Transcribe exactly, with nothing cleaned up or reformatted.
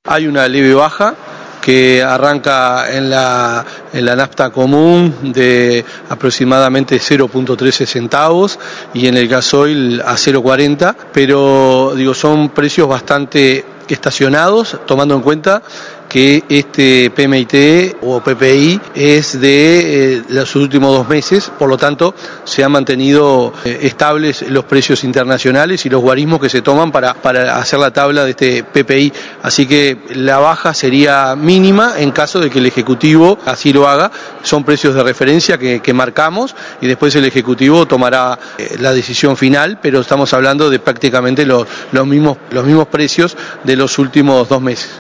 Hay una leve baja que arranca en la, en la nafta común de aproximadamente cero punto trece centavos y en el gasoil a cero punto cuarenta, pero digo, son precios bastante estacionados, tomando en cuenta que este P M I T o P P I es de eh, los últimos dos meses, por lo tanto se han mantenido eh, estables los precios internacionales y los guarismos que se toman para, para hacer la tabla de este P P I, así que la baja sería mínima en caso de que el Ejecutivo así lo haga. Son precios de referencia que, que marcamos y después el Ejecutivo tomará eh, la decisión final, pero estamos hablando de prácticamente los, los, mismos, los mismos precios de los últimos dos meses.